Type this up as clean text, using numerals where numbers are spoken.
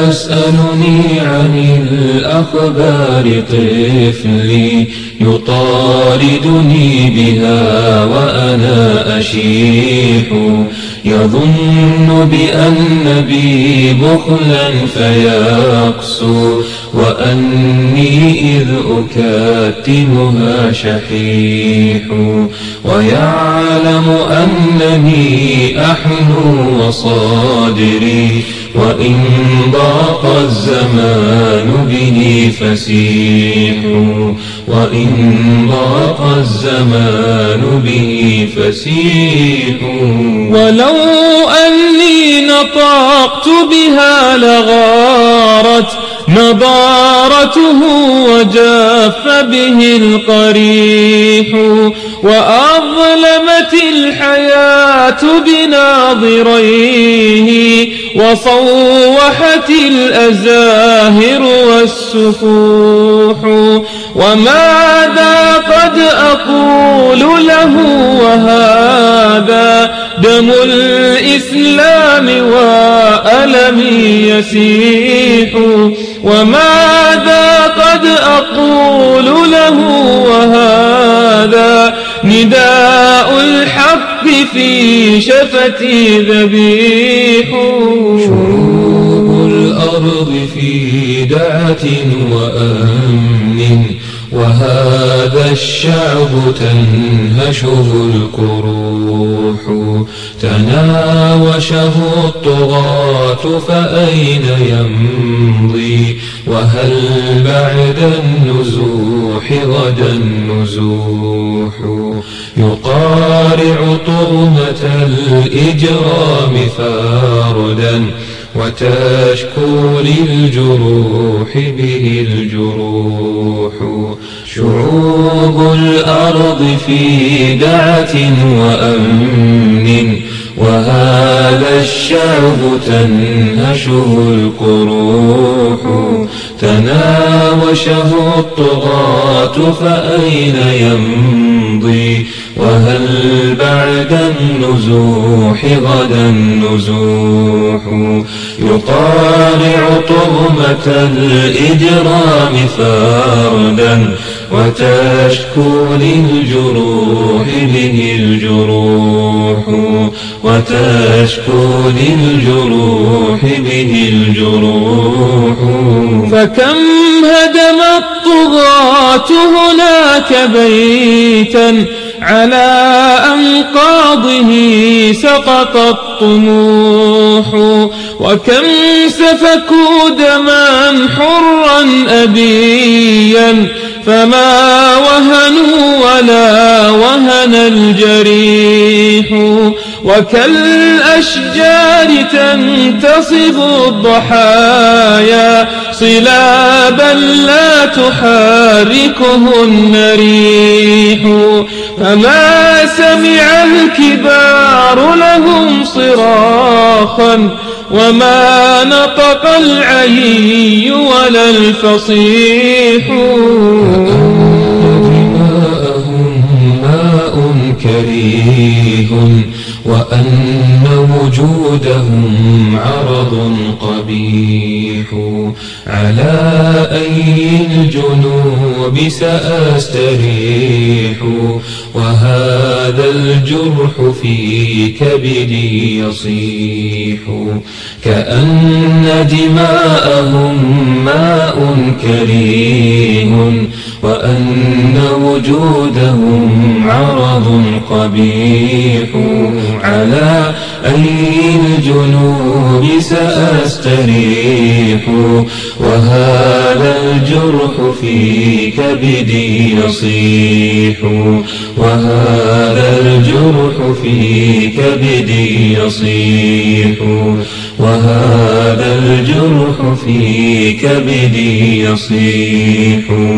يسألني عن الأخبار طفلي يطاردني بها وأنا أشيح يظن بأن بي بخلا فيقسو وأني إذ أكاتمها شحيح ويعلم أنني أحنو وصادري وإن ضاق الزمان به فسيح وإن ضاق الزمان به فسيح ولو أني نطقت بها لغارت نضارته وجاف به القريح وأظلمت الحياة بناظريه وصوحت الأزاهر والسفوح وماذا قد أقول له وهذا دم الإسلام وألمي يسيح وماذا قد أقول له وهذا نداء الحق في شفتي ذبيح شعوب الأرض في دعة وأمن وهذا الشعب تنهشه الكروح تناوشه الطغاة فأين يمضي وهل بعد النزوح غدا النزوح يقارع طغمة الإجرام فاردا وتشكو للجروح به الجروح شعوب الأرض في دعة وأمن وهذا الشعب تنهشه الكروح تناوشه الطغاة فأين يمضي وهل بعد النزوح غدا النزوح يقارع طغمة الإجرام فردا وتشكو للجروح به الجروح وتشكو للجروح به الجروح فكم هدم الطغاة هناك بيتا على أنقاضه سقط الطموح وكم سفكوا دما حرا أبيا فما وهنوا ولا وهن الجريح وكالأشجار تنتصب الضحايا صلابا لا تحركهن ريح فما سمع الكبار لهم صراخا وما نطق العيي ولا الفصيح دماءهم ماء كريه وأن وجودهم عرض قبيح على أي الجنوب سأستريح وهذا الجرح في كبدي يصيح كأن دماءهم ماء كريه وأن وجودهم عرض قبيح على أي الجنوب سأستريح وهذا الجرح في كبدي يصيح وهذا الجرح في كبدي يصيح وهذا الجرح في كبدي يصيح